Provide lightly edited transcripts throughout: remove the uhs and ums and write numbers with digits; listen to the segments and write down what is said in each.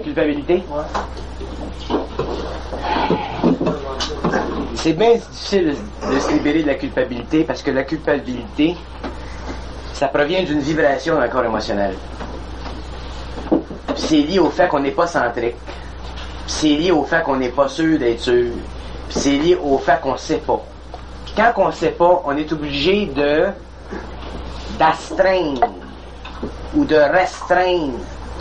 culpabilité? Ouais. C'est bien difficile de se libérer de la culpabilité parce que la culpabilité, ça provient d'une vibration dans le corps émotionnel. C'est lié au fait qu'on n'est pas centrique. C'est lié au fait qu'on n'est pas sûr d'être sûr. C'est lié au fait qu'on ne sait pas. Puis quand on ne sait pas, on est obligé d'astreindre ou de restreindre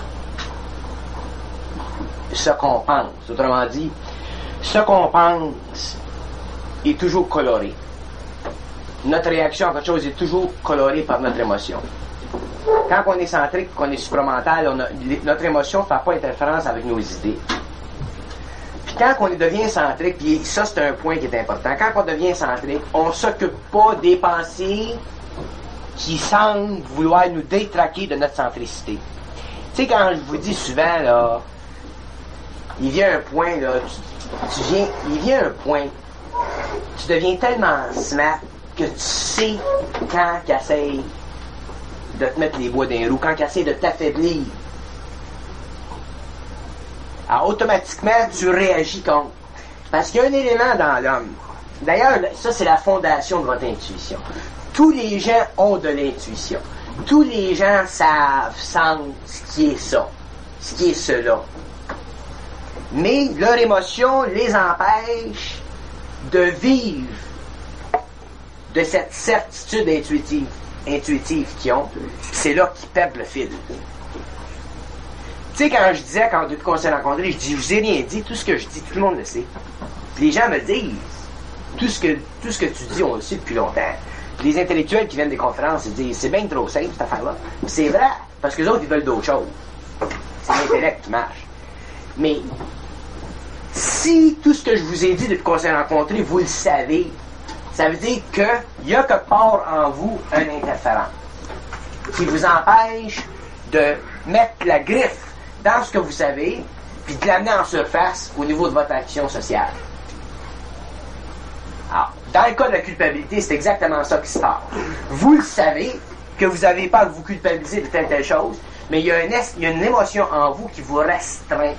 ce qu'on pense. Autrement dit, ce qu'on pense est toujours coloré. Notre réaction à quelque chose est toujours colorée par notre émotion. Quand on est centrique, qu'on est supramental, notre émotion ne fait pas interférence avec nos idées. Puis quand on devient centrique, puis ça c'est un point qui est important, quand on devient centrique, on ne s'occupe pas des pensées qui semblent vouloir nous détraquer de notre centricité. Tu sais, quand je vous dis souvent, là, il vient un point, là, il vient un point, tu deviens tellement smart que tu sais quand qu'il essaye de te mettre les bois dans les roues, quand qu'il essaie de t'affaiblir. Alors, automatiquement, tu réagis contre. Parce qu'il y a un élément dans l'homme. D'ailleurs, ça, c'est la fondation de votre intuition. Tous les gens ont de l'intuition. Tous les gens savent, sentent ce qui est ça, ce qui est cela. Mais leur émotion les empêche de vivre de cette certitude intuitive qu'ils ont. C'est là qu'ils perdent le fil. Tu sais, quand je disais, quand on s'est rencontrés, je vous ai rien dit, tout ce que je dis, tout le monde le sait. Puis les gens me disent, tout ce que tu dis, on le sait depuis longtemps. Puis les intellectuels qui viennent des conférences, ils disent, c'est bien trop simple, cette affaire-là. C'est vrai, parce que les autres, ils veulent d'autres choses. C'est l'intellect qui marche. Mais, si tout ce que je vous ai dit depuis qu'on s'est rencontrés, vous le savez, ça veut dire qu'il y a quelque part en vous un interférent qui vous empêche de mettre la griffe dans ce que vous savez, puis de l'amener en surface au niveau de votre action sociale. Alors, dans le cas de la culpabilité, c'est exactement ça qui se passe. Vous le savez, que vous n'avez pas à vous culpabiliser de telle chose, mais il y a une émotion en vous qui vous restreint.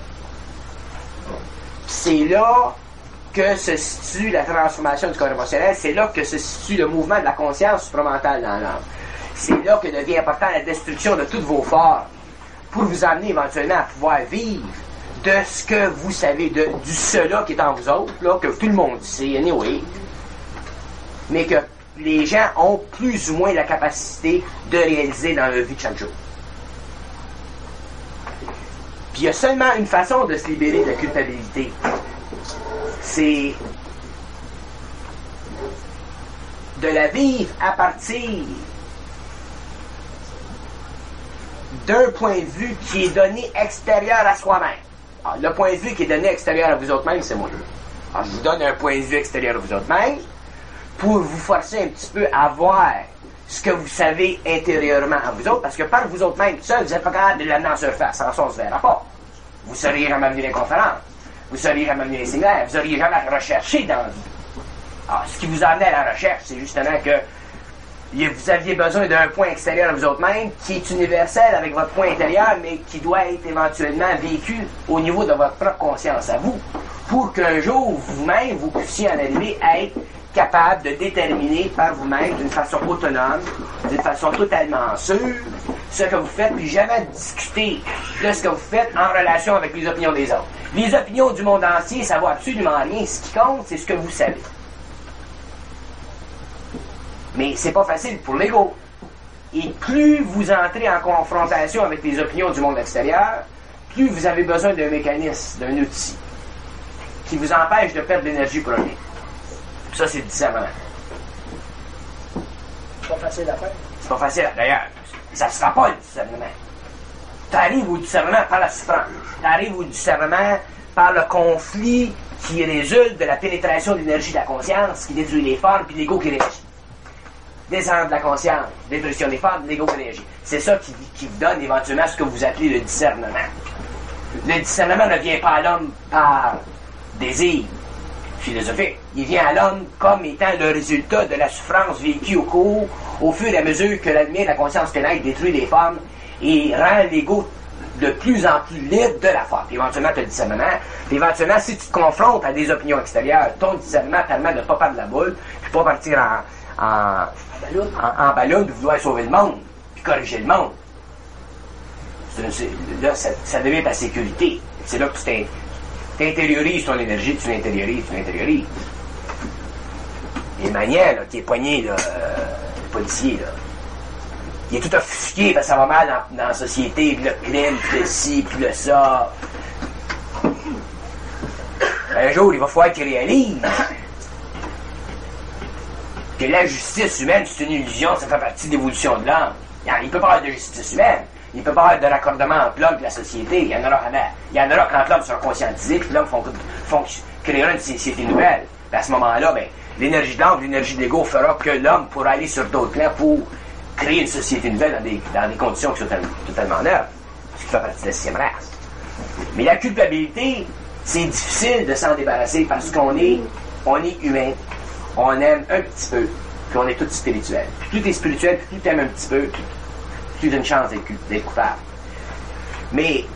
C'est là que se situe la transformation du corps émotionnel, c'est là que se situe le mouvement de la conscience supramentale dans l'âme. C'est là que devient important la destruction de toutes vos formes, pour vous amener éventuellement à pouvoir vivre de ce que vous savez, du cela qui est en vous autres, là, que tout le monde sait, anyway, mais que les gens ont plus ou moins la capacité de réaliser dans leur vie de chaque jour. Puis il y a seulement une façon de se libérer de la culpabilité. C'est de la vivre à partir d'un point de vue qui est donné extérieur à soi-même. Alors, le point de vue qui est donné extérieur à vous autres-mêmes, c'est moi. Alors, je vous donne un point de vue extérieur à vous autres-mêmes pour vous forcer un petit peu à voir ce que vous savez intérieurement à vous autres, parce que par vous autres-mêmes, tout seul, vous n'êtes pas capable de l'amener en surface, sans ça, on se verra pas. Vous ne sauriez jamais venir les conférences, vous ne sauriez jamais venir les séminaires, vous n'auriez jamais recherché dans la vie. Alors, ce qui vous a amené à la recherche, c'est justement que vous aviez besoin d'un point extérieur à vous autres-mêmes qui est universel avec votre point intérieur, mais qui doit être éventuellement vécu au niveau de votre propre conscience à vous, pour qu'un jour, vous-même, vous puissiez en arriver à être capable de déterminer par vous-même, d'une façon autonome, d'une façon totalement sûre, ce que vous faites, puis jamais discuter de ce que vous faites en relation avec les opinions des autres. Les opinions du monde entier, ça vaut absolument rien. Ce qui compte, c'est ce que vous savez. Mais c'est pas facile pour l'ego. Et plus vous entrez en confrontation avec les opinions du monde extérieur, plus vous avez besoin d'un mécanisme, d'un outil, qui vous empêche de perdre l'énergie pour rien. Ça, c'est le discernement. C'est pas facile à faire. C'est pas facile, d'ailleurs. Ça ne se fera pas, le discernement. Tu arrives au discernement par la souffrance. Tu arrives au discernement par le conflit qui résulte de la pénétration de l'énergie de la conscience qui détruit les formes, puis l'ego qui réagit. Descendre de la conscience, détruction des formes, l'ego qui réagit. C'est ça qui vous donne éventuellement ce que vous appelez le discernement. Le discernement ne vient pas à l'homme par désir philosophique. Il vient à l'homme comme étant le résultat de la souffrance vécue au fur et à mesure que la lumière de la conscience pénètre, détruit les formes et rend l'ego de plus en plus libre de la foi. Puis éventuellement, tu as le discernement. Puis éventuellement, si tu te confrontes à des opinions extérieures, ton discernement permet de ne pas perdre la boule, puis pas partir en ballon, de vouloir sauver le monde, puis corriger le monde. Là, ça devient ta sécurité. C'est là que tu t'intériorises ton énergie, tu l'intériorises. Et Magnan, là, qui est poigné, là, le policier, là, il est tout offusqué parce que ça va mal dans la société, puis le crime, puis le ci, puis le ça. Un jour, il va falloir qu'il réalise que la justice humaine, c'est une illusion, ça fait partie de l'évolution de l'homme. Il ne peut pas avoir de justice humaine. Il ne peut pas avoir de raccordement entre l'homme et la société. Il y en aura quand l'homme sera conscientisé, puis l'homme créera une société nouvelle. Puis à ce moment-là, ben, l'énergie de l'âme, l'énergie de l'ego fera que l'homme pourra aller sur d'autres plans pour créer une société nouvelle dans des conditions qui sont totalement neuves. Ce qui fait partie de la 6e race. Mais la culpabilité, c'est difficile de s'en débarrasser parce qu'on est humain. On aime un petit peu, puis on est tous spirituels. Puis plus tu es spirituel, puis plus tu aimes un petit peu, plus tu as une chance d'être coupable. Mais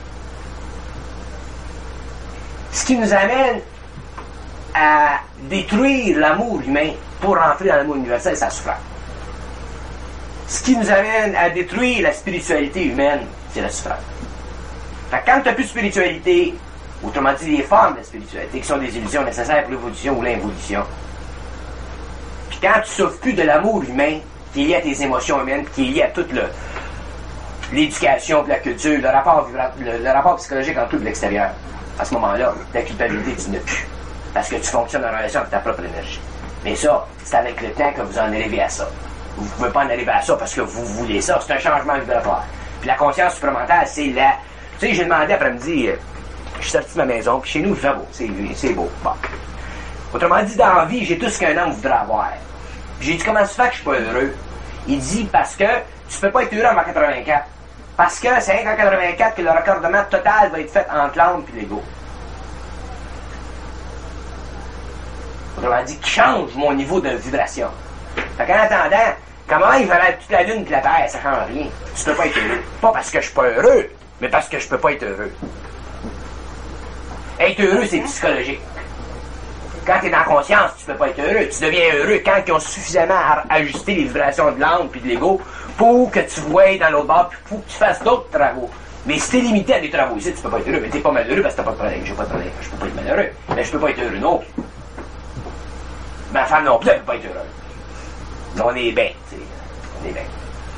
ce qui nous amène à détruire l'amour humain pour rentrer dans l'amour universel, c'est la souffrance. Ce qui nous amène à détruire la spiritualité humaine, c'est la souffrance. Fait que quand tu n'as plus de spiritualité, autrement dit les formes de spiritualité, qui sont des illusions nécessaires pour l'évolution ou l'involution, puis quand tu souffres plus de l'amour humain, qui est lié à tes émotions humaines, qui est lié à toute l'éducation, la culture, le rapport psychologique entre tout et l'extérieur, à ce moment-là, ta culpabilité, tu n'as plus. Parce que tu fonctionnes en relation avec ta propre énergie. Mais ça, c'est avec le temps que vous en arrivez à ça. Vous ne pouvez pas en arriver à ça parce que vous voulez ça. C'est un changement vibratoire. Puis la conscience supramentale, c'est la... Tu sais, j'ai demandé après-midi, je suis sorti de ma maison, puis chez nous, il fait beau. C'est beau. Bon. Autrement dit, dans la vie, j'ai tout ce qu'un homme voudrait avoir. Puis j'ai dit, comment ça se fait que je suis pas heureux? Il dit, parce que tu peux pas être heureux en 84. Parce que c'est en 84 que le raccordement total va être fait entre l'âme et l'ego. Autrement dit, qui change mon niveau de vibration. Fait qu'en attendant, comment il va être toute la lune et la terre, ça change rien. Tu peux pas être heureux. Pas parce que je suis pas heureux, mais parce que je peux pas être heureux. Être heureux, c'est psychologique. Quand tu es dans la conscience, tu peux pas être heureux. Tu deviens heureux quand ils ont suffisamment ajusté les vibrations de l'âme et de l'ego pour que tu voies dans l'autre bord puis pour que tu fasses d'autres travaux. Mais si t'es limité à des travaux ici, tu peux pas être heureux. Mais t'es pas malheureux parce que t'as pas de problème. J'ai pas de problème. Je peux pas être malheureux. Mais je peux pas être heureux non plus. Ma femme non plus, elle peut pas être heureuse. Mais on est bien, tu sais. On est bien.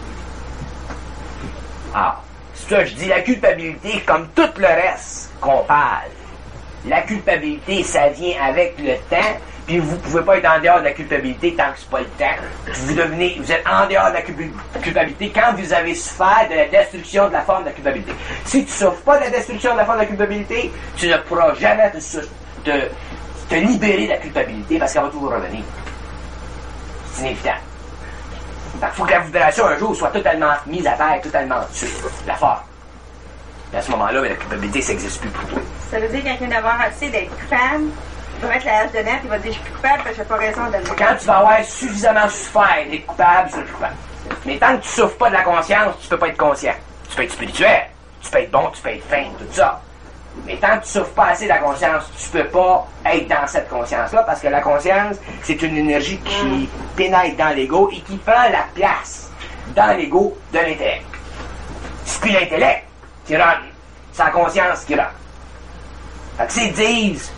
Ah. C'est ça, je dis la culpabilité, comme tout le reste qu'on parle. La culpabilité, ça vient avec le temps, puis vous pouvez pas être en dehors de la culpabilité tant que c'est pas le temps. Vous êtes en dehors de la culpabilité quand vous avez souffert de la destruction de la forme de la culpabilité. Si tu souffres pas de la destruction de la forme de la culpabilité, tu ne pourras jamais te libérer de la culpabilité parce qu'elle va toujours revenir. C'est inévitable. Il faut que la vibration un jour soit totalement mise à terre, totalement sur la forme. Et à ce moment-là, la culpabilité, ça n'existe plus pour toi. Ça veut dire qu'il vient d'avoir assez d'être coupable, il va mettre la hache dedans et il va dire je suis plus coupable parce que j'ai pas raison de le dire. Quand tu vas avoir suffisamment souffert d'être coupable, tu seras plus coupable. Mais tant que tu souffres pas de la conscience, tu peux pas être conscient. Tu peux être spirituel, tu peux être bon, tu peux être fin, tout ça. Mais tant que tu souffres pas assez de la conscience, tu peux pas être dans cette conscience-là parce que la conscience, c'est une énergie qui pénètre dans l'ego et qui prend la place dans l'ego de l'intellect. C'est plus l'intellect qui rentre, c'est la conscience qui rentre. Fait que s'ils disent,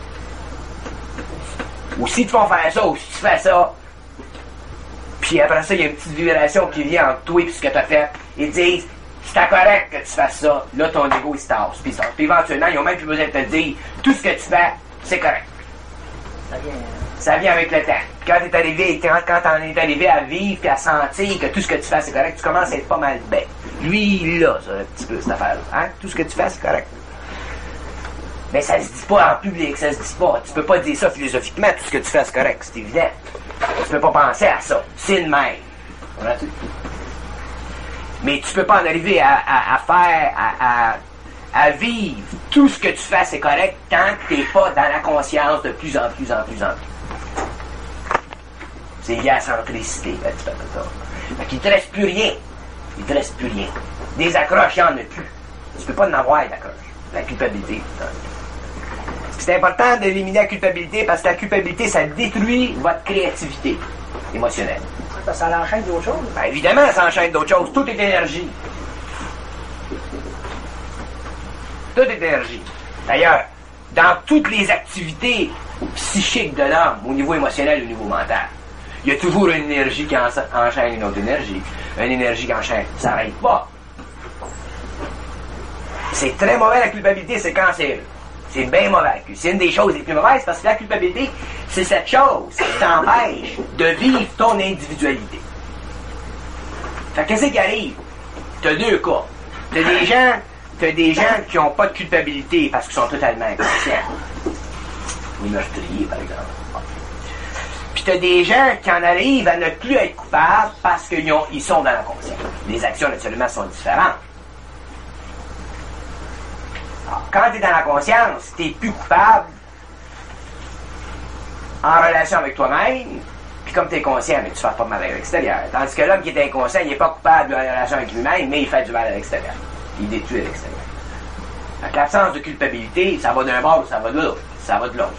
ou si tu vas faire ça, ou si tu fais ça, puis après ça, il y a une petite vibration qui vient entre toi et ce que tu as fait, ils disent, c'est correct que tu fasses ça, là ton ego il se tasse, puis éventuellement, ils n'ont même plus besoin de te dire, tout ce que tu fais, c'est correct. Ça vient avec le temps. Quand t'en es arrivé à vivre et à sentir que tout ce que tu fais, c'est correct, tu commences à être pas mal bête. Lui, là, ça, un petit peu, cette affaire-là. Hein? Tout ce que tu fais, c'est correct. Mais ça se dit pas en public, ça se dit pas. Tu peux pas dire ça philosophiquement, tout ce que tu fais, c'est correct, c'est évident. Tu peux pas penser à ça. C'est le même. Mais tu peux pas en arriver à vivre tout ce que tu fais, c'est correct, tant que t'es pas dans la conscience de plus en plus. C'est lié à la centricité, un petit peu comme ça. Fait qu'il te reste plus rien. Il te reste plus rien. Des accroches, il n'y en a plus. Tu peux pas en avoir ta croche. La culpabilité. C'est important d'éliminer la culpabilité parce que la culpabilité, ça détruit votre créativité émotionnelle. Ça l'enchaîne d'autres choses. Ben, évidemment, ça enchaîne d'autres choses. Tout est énergie. Tout est énergie. D'ailleurs, dans toutes les activités psychiques de l'homme, au niveau émotionnel, au niveau mental, il y a toujours une énergie qui enchaîne une autre énergie. Une énergie qui enchaîne. Ça n'arrête pas. C'est très mauvais, la culpabilité, c'est cancéreux. C'est bien mauvais. C'est une des choses les plus mauvaises parce que la culpabilité, c'est cette chose qui t'empêche de vivre ton individualité. Fait que qu'est-ce qui arrive? T'as deux cas. T'as des gens qui n'ont pas de culpabilité parce qu'ils sont totalement inconscients. Les meurtriers, par exemple. Puis t'as des gens qui en arrivent à ne plus être coupables parce qu'ils sont dans la conscience. Les actions, naturellement, sont différentes. Alors, quand tu es dans la conscience, tu n'es plus coupable en relation avec toi-même, puis comme tu es conscient, mais tu ne fais pas de mal à l'extérieur. Tandis que l'homme qui est inconscient, il n'est pas coupable en relation avec lui-même, mais il fait du mal à l'extérieur. Il détruit à l'extérieur. Donc, l'absence de culpabilité, ça va d'un bord ou ça va de l'autre. Ça va de l'autre.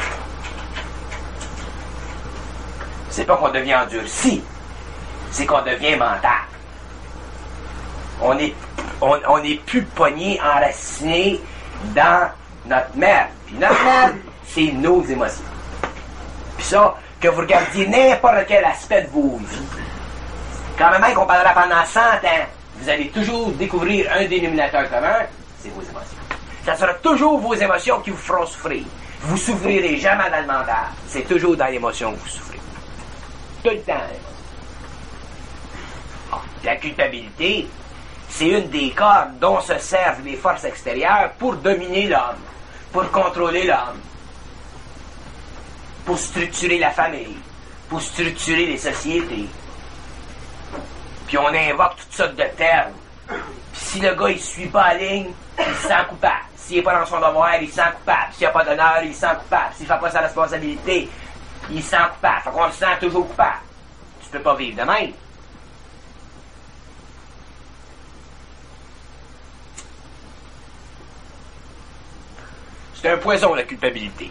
C'est pas qu'on devient endurci, c'est qu'on devient mental. On est plus pogné, enraciné dans notre merde. Puis notre merde, c'est nos émotions. Puis ça, que vous regardiez n'importe quel aspect de vos vies, quand même qu'on parlera pendant 100 ans, vous allez toujours découvrir un dénominateur commun, c'est vos émotions. Ça sera toujours vos émotions qui vous feront souffrir. Vous souffrirez jamais dans le mental. C'est toujours dans l'émotion que vous souffrez. Tout le temps. La culpabilité, c'est une des cordes dont se servent les forces extérieures pour dominer l'homme, pour contrôler l'homme, pour structurer la famille, pour structurer les sociétés. Puis on invoque toutes sortes de termes. Puis si le gars il suit pas la ligne, il se sent coupable. S'il n'est pas dans son devoir, il se sent coupable. S'il n'y a pas d'honneur, il se sent coupable. S'il ne fait pas sa responsabilité, il se sent coupable. Fait qu'on se sent toujours coupable. Tu peux pas vivre de même. C'est un poison, la culpabilité.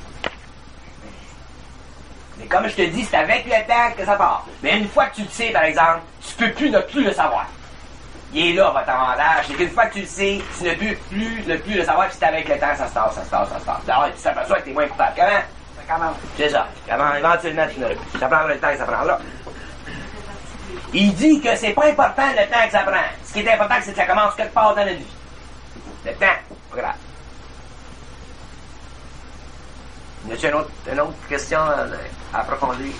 Mais comme je te dis, c'est avec le temps que ça part. Mais une fois que tu le sais, par exemple, tu peux plus ne plus le savoir. Il est là, votre avantage. C'est qu'une fois que tu le sais, tu ne peux plus le savoir, puis c'est avec le temps, ça se passe. Alors, tu t'aperçois que tu es moins coupable. Comment? C'est ça. Comment, éventuellement, tu n'auras plus. Ça prendra le temps que ça prendra. Il dit que c'est pas important le temps que ça prend. Ce qui est important, c'est que ça commence quelque part dans notre vie. Le temps, pas grave. Y a-t-il une autre question à approfondir?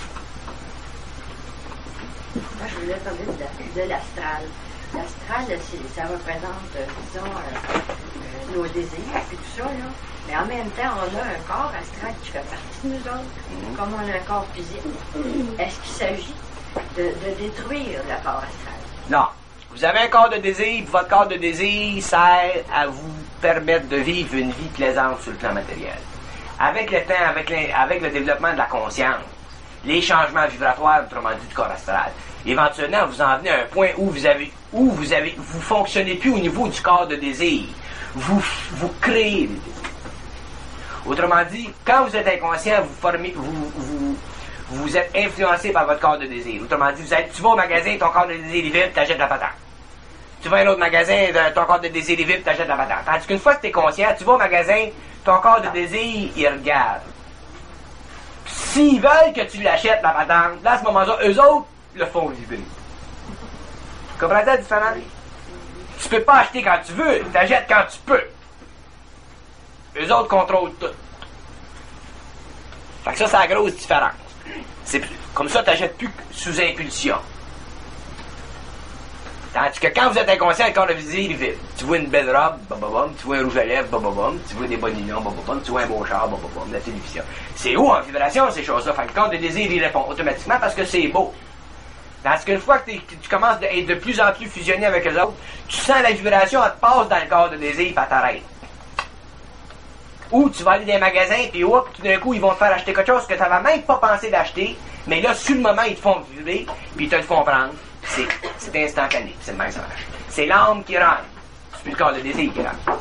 Moi, je voulais parler de l'astral. L'astral, ça représente, disons, nos désirs et tout ça, là. Mais en même temps, on a un corps astral qui fait partie de nous autres, comme on a un corps physique. Est-ce qu'il s'agit de détruire le corps astral? Non. Vous avez un corps de désir, votre corps de désir sert à vous permettre de vivre une vie plaisante sur le plan matériel. Avec le temps, avec le développement de la conscience, les changements vibratoires, autrement dit du corps astral, éventuellement, vous en venez à un point où vous fonctionnez plus au niveau du corps de désir. Vous créez des désirs. Autrement dit, quand vous êtes inconscient, vous êtes influencé par votre corps de désir. Autrement dit, tu vas au magasin, ton corps de désir est vide, t'achètes la patente. Tu vas à un autre magasin, ton corps de désir est vide, t'achètes la patente. Tandis qu'une fois que tu es conscient, tu vas au magasin, ton corps de désir, il regarde. S'ils veulent que tu l'achètes, la patente, là, à ce moment-là, eux autres le font vibrer. Comprends-tu la différence? Tu peux pas acheter quand tu veux, tu achètes quand tu peux. Eux autres contrôlent tout. Fait que ça, c'est la grosse différence. Comme ça, tu n'achètes plus sous impulsion. Tandis que quand vous êtes inconscient, le corps de désir est vide. Tu vois une belle robe, bababam, tu vois un rouge à lèvres, bababam, tu vois des bonilons, bababam, tu vois un beau char, bababam, la télévision. C'est haut en vibration, ces choses-là. Fait que le corps de désir, il répond automatiquement parce que c'est beau. Tandis qu'une fois que tu commences à être de plus en plus fusionné avec eux autres, tu sens la vibration, elle te passe dans le corps de désir, puis elle t'arrête. Ou tu vas aller dans un magasin, puis hop, tout d'un coup, ils vont te faire acheter quelque chose que tu n'avais même pas pensé d'acheter, mais là, sur le moment, ils te font vibrer, puis ils te le font prendre. C'est instantané, c'est le même ça marche. C'est l'âme qui rentre. c'est plus le corps de désir qui rentre.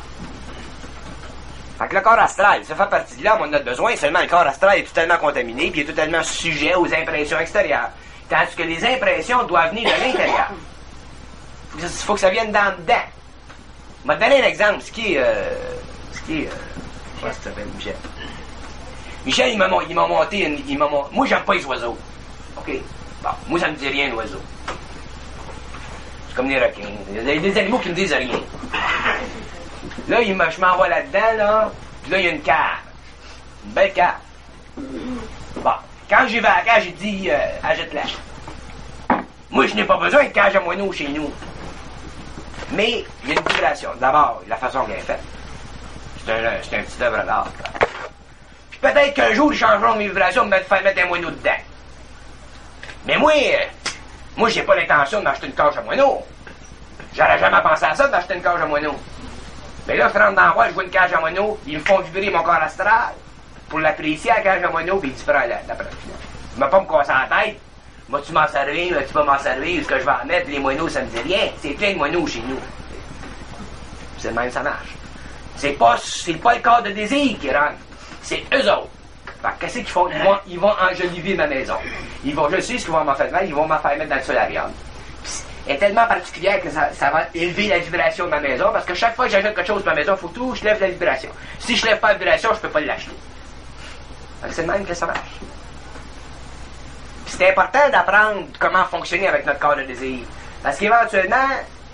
Fait que le corps astral, ça fait partie de l'âme, on en a besoin, seulement le corps astral est totalement contaminé, puis il est totalement sujet aux impressions extérieures. Tandis que les impressions doivent venir de l'intérieur. Il faut que ça vienne dedans. Je vais te donner un exemple, ce qui est comment ça s'appelle, Michel? Michel, il m'a monté, moi, j'aime pas les oiseaux. OK? Bon, moi, ça me dit rien, l'oiseau. C'est comme des requins. Il y a des animaux qui me disent rien. Là, je m'en vais là-dedans, là, puis là, il y a une cave. Une belle cave. Bon, quand j'y vais à la cage, j'ai dit, achète-la. Moi, je n'ai pas besoin de cage à moineaux chez nous. Mais, il y a une vibration. D'abord, la façon qu'elle est faite. C'est un petit œuvre d'art. Puis peut-être qu'un jour, ils changeront mes vibrations, me faire mettre un moineau dedans. Mais moi, j'ai pas l'intention de m'acheter une cage à moineaux. J'aurais jamais pensé à ça, de m'acheter une cage à moineaux. Mais là, je rentre dans la voie, je vois une cage à moineaux, ils me font vibrer mon corps astral pour l'apprécier à la cage à moineaux, puis il dit, frère, d'après il m'a pas me casser la tête. Vas-tu m'en servir, vas-tu pas m'en servir, est-ce que je vais en mettre, les moineaux, ça me dit rien. C'est plein de moineaux chez nous. C'est le même, ça marche. C'est pas le corps de désir qui rentre, c'est eux autres. Alors, qu'est-ce qu'ils font? Ils vont enjoliver ma maison. Je sais ce qu'ils vont m'en faire mal, ils vont m'en faire mettre dans le solarium. Elle est tellement particulière que ça va élever la vibration de ma maison, parce que chaque fois que j'ajoute quelque chose dans ma maison, il faut que je lève la vibration. Si je lève pas la vibration, je peux pas l'acheter. C'est le même que ça marche. Puis c'est important d'apprendre comment fonctionner avec notre corps de désir. Parce qu'éventuellement,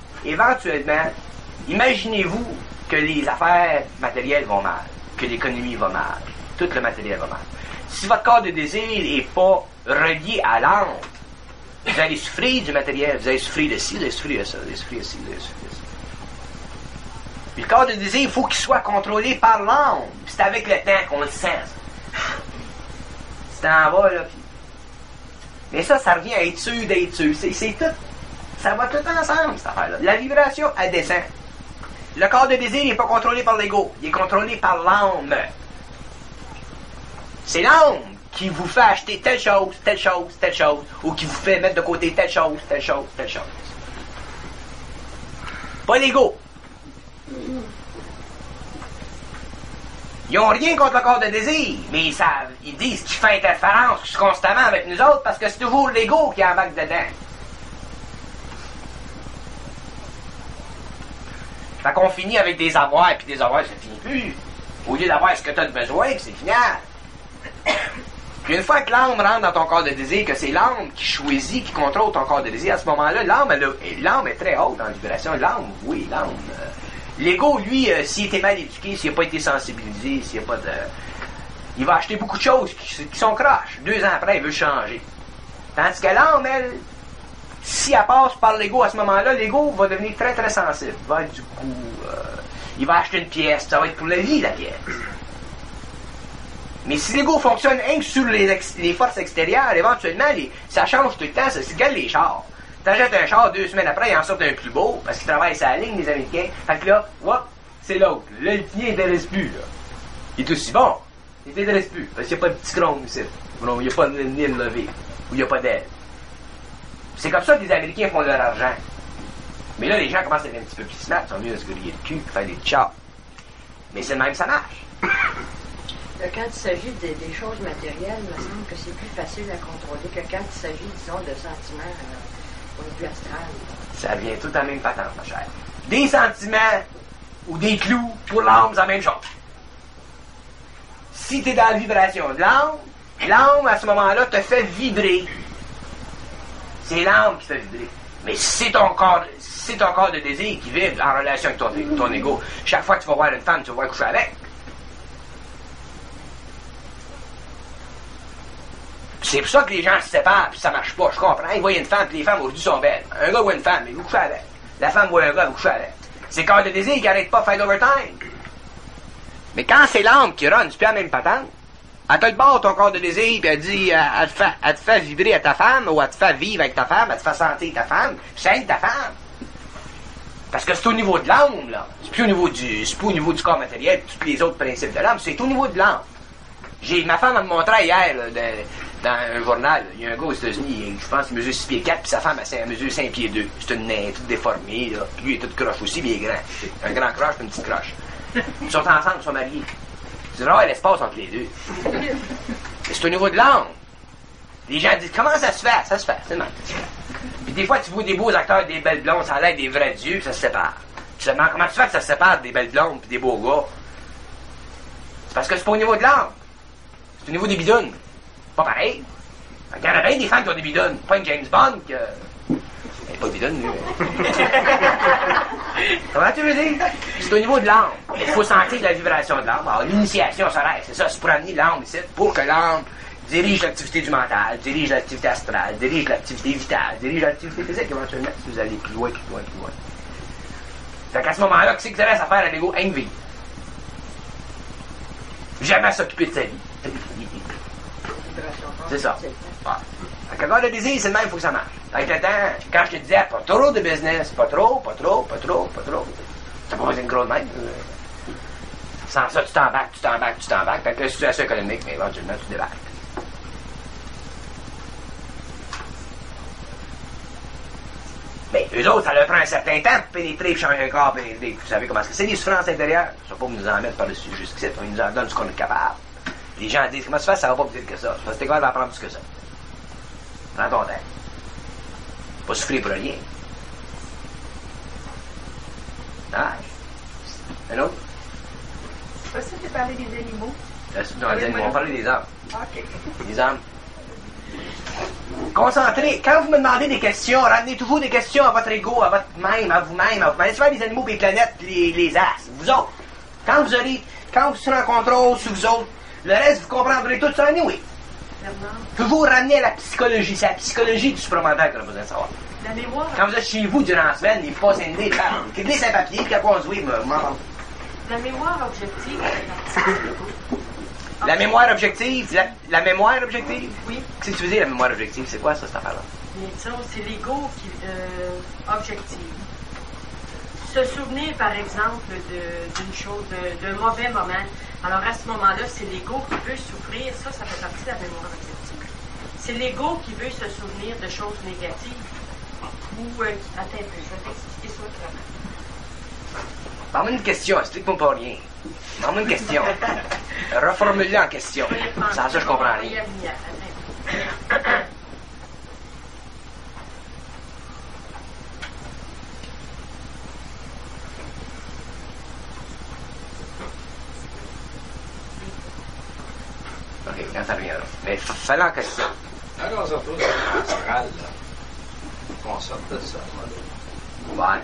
imaginez-vous que les affaires matérielles vont mal, que l'économie va mal, tout le matériel va mal. Si votre corps de désir n'est pas relié à l'âme, vous allez souffrir du matériel, vous allez souffrir de ci, vous allez souffrir de ça, vous allez souffrir de ci, vous allez souffrir de ça. Puis le corps de désir, il faut qu'il soit contrôlé par l'âme. Puis c'est avec le temps qu'on le sent. C'est en bas, là. Puis... Mais ça revient à être sûr d'être sûr. C'est tout. Ça va tout ensemble, cette affaire-là. La vibration, elle descend. Le corps de désir n'est pas contrôlé par l'ego. Il est contrôlé par l'âme. C'est l'âme qui vous fait acheter telle chose, telle chose, telle chose, ou qui vous fait mettre de côté telle chose, telle chose, telle chose. Pas l'ego. Ils n'ont rien contre le corps de désir, mais ils disent qu'ils font interférence constamment avec nous autres parce que c'est toujours l'ego qui embarque dedans. Fait qu'on finit avec des avoirs, puis des avoirs, ça finit plus. Au lieu d'avoir ce que tu as de besoin, puis c'est final. Puis une fois que l'âme rentre dans ton corps de désir, que c'est l'âme qui choisit, qui contrôle ton corps de désir, à ce moment-là, l'âme est très haute en vibration. L'âme. L'ego, lui, s'il était mal éduqué, s'il n'a pas été sensibilisé, s'il n'y a pas de... Il va acheter beaucoup de choses qui sont croches. 2 ans après, il veut changer. Tandis que l'âme, elle, si elle passe par l'ego à ce moment-là, l'ego va devenir très très sensible. Il va être du goût. Il va acheter une pièce. Ça va être pour la vie, la pièce. Mais si l'ego fonctionne rien que sur les forces extérieures, éventuellement, ça change tout le temps. Ça se gagne les chars. T'achètes un char, 2 semaines après, il en sort un plus beau, parce qu'il travaille sur la ligne, les Américains. Fait que là, hop, c'est l'autre. Là, le tien, il t'intéresse plus, là. Il est aussi bon. Il t'intéresse plus, parce qu'il n'y a pas de petit chrome ici. Non, il n'y a pas de nez levé. Ou il n'y a pas d'aile. C'est comme ça que les Américains font leur argent. Mais là, les gens commencent à être un petit peu plus smart. Ils sont mieux à se griller le cul, faire des chars. Mais c'est le même, ça marche. Quand il s'agit des choses matérielles, il me semble que c'est plus facile à contrôler que quand il s'agit, disons, de sentiments au niveau astral. Ça revient tout à la même patente, ma chère. Des sentiments ou des clous, pour l'âme, c'est la même chose. Si tu es dans la vibration de l'âme, à ce moment-là, te fait vibrer. C'est l'âme qui fait vibrer. Mais c'est ton corps de désir qui vibre en relation avec ton ego. Chaque fois que tu vas voir une femme, tu vas voir coucher avec. C'est pour ça que les gens se séparent, puis ça marche pas. Je comprends. Ils voient une femme, puis les femmes aujourd'hui sont belles. Un gars voit une femme, il veut coucher avec. La femme voit un gars, elle veut coucher avec. C'est le corps de désir qui n'arrête pas de faire l'overtime. Mais quand c'est l'âme qui run, c'est plus la même patente. Elle te le barre ton corps de désir, puis elle dit, elle te fait vibrer à ta femme, ou elle te fait vivre avec ta femme, elle te fait sentir ta femme, puis ça aide ta femme. Parce que c'est au niveau de l'âme, là. C'est pas au niveau du corps matériel, tous les autres principes de l'âme, c'est au niveau de l'âme. Ma femme me montrait hier, là, dans un journal, il y a un gars aux États-Unis, je pense qu'il mesure 6 pieds 4, puis sa femme, elle mesure 5 pieds 2. C'est une naine, toute déformée, là. Puis lui, il est tout croche aussi, mais il est grand. Un grand croche, puis une petite croche. Ils sont ensemble, ils sont mariés. C'est vrai, l'espace entre les deux. Et c'est au niveau de l'âme. Les gens disent, comment ça se fait? Ça se fait, c'est le même. Puis des fois, tu vois des beaux acteurs, des belles blondes, ça a l'air des vrais dieux, puis ça se sépare. Tu te demandes comment tu fais que ça se sépare des belles blondes puis des beaux gars? C'est parce que c'est pas au niveau de l'âme. C'est au niveau des bidounes. Pas pareil. Il y en a bien des femmes qui ont des bidounes. Pas une James Bond que... Elle est pas bidoune, lui. Comment tu veux dire? C'est au niveau de l'âme. Il faut sentir la vibration de l'âme. Alors, l'initiation solaire, c'est ça. C'est pour amener l'âme ici, pour que l'âme dirige l'activité du mental, dirige l'activité astrale, dirige l'activité vitale, dirige l'activité physique, éventuellement, si vous allez plus loin, plus loin, plus loin. Fait qu'à ce moment-là, qu'est-ce que ça reste à faire à l'ego? Une vie. Jamais s'occuper de sa vie. C'est ça. Ouais. Fait que quand le désir, c'est le même, il faut que ça marche. Avec le temps, quand je te disais, pas trop de business, pas trop. Ça pas besoin de gros de même. Sans ça, tu t'embarques. Fait que la situation économique, mais éventuellement, tu débarques. Mais eux autres, ça leur prend un certain temps pour pénétrer, changer un corps, pénétrer. Vous savez comment c'est les souffrances intérieures. Je ne vais pas nous en mettre par-dessus jusqu'ici. Ils nous en donnent ce qu'on est capable. Les gens disent, comment ça se fait, ça va pas plus vite que ça. Parce que t'es capable d'apprendre plus que ça. Prends ton temps. Pas souffrir pour rien. Un autre? Je sais pas si tu parlé des animaux. Non, les animaux, on va parler des âmes. OK. Les âmes. Concentrez. Quand vous me demandez des questions, ramenez toujours des questions à votre ego, à votre-même, à vous-même. Laissez faire les animaux, les planètes, les astres. Vous autres. Quand vous serez en contrôle sur vous autres, le reste, vous comprendrez tout ça, oui. Toujours ramener à la psychologie. C'est la psychologie du supramental qu'on a besoin de savoir. La mémoire. Quand vous êtes chez vous durant la semaine, il faut pas s'aider, cliquez sur un papier, puis après on se dit, La mémoire objective. La mémoire objective, la mémoire objective? Oui. Qu'est-ce que tu veux dire, la mémoire objective? C'est quoi ça, cette affaire-là? C'est l'ego qui objective. Se souvenir, par exemple, d'une chose, d'un mauvais moment. Alors, à ce moment-là, c'est l'ego qui veut souffrir. Ça fait partie de la mémoire objective. C'est l'ego qui veut se souvenir de choses négatives. Ou, attends un peu, je vais t'expliquer ça autrement. Parle-moi une question, explique-moi pas rien. Parle-moi une question. Reformule-la en question. Sans ça, je comprends rien. OK, quand ça reviendra. Mais fais-la en question. Alors, on se retrouve dans l'astral, qu'on sorte de ça. Ouais.